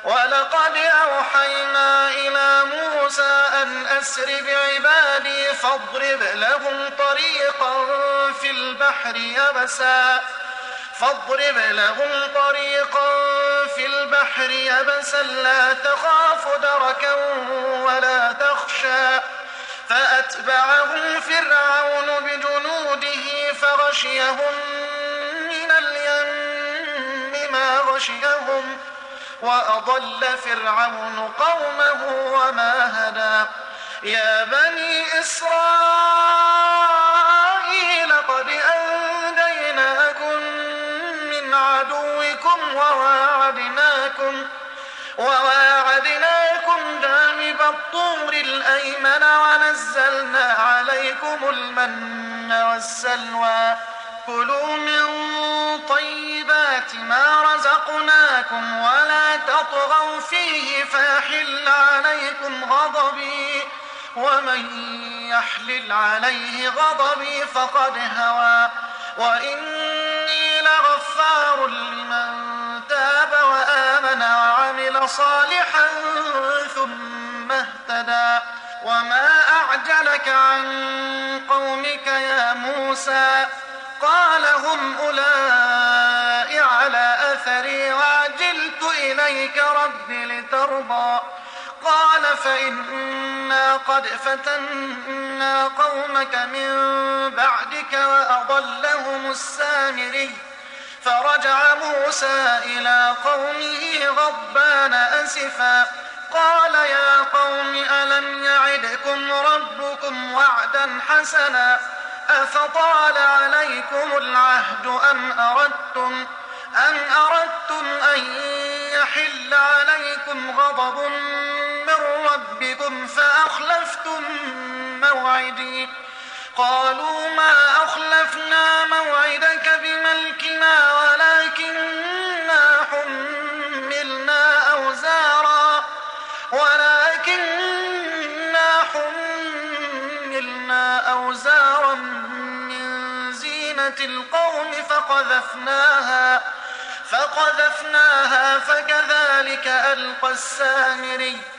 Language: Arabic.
ولقد أوحينا إلى موسى أن أسر بعبادي فاضرب لهم طريقا في البحر يبسا لا تخاف دركا ولا تخشى فأتبعهم فرعون بجنوده فغشيهم من اليم ما غشيهم وأضل فرعون قومه وما هدى يا بني إسرائيل قد أنجيناكم من عدوكم وواعدناكم جانب الطور الأيمن ونزلنا عليكم المن والسلوى كلوا من طيبات ما رزقناكم ولا تطغوا فيه فيحل عليكم غضبي ومن يحلل عليه غضبي فقد هوى وإني لغفار لمن تاب وآمن وعمل صالحا ثم اهتدى وما أعجلك عن قومك يا موسى قال هم أولئك على أثري وعجلت إليك رب لترضى قال فإنا قد فتنا قومك من بعدك وأضلهم السامري فرجع موسى إلى قومه غضبان أسفا قال يا قوم ألم يعدكم ربكم وعدا حسنا أفطال عليكم العهد أم أردتم أن يحل عليكم غضب من ربكم فأخلفتم موعدي قالوا ما أخلفنا موعدك بملكنا ولكننا حملنا أوزارا من زينة القوم فقذفناها فكذلك ألقى السامري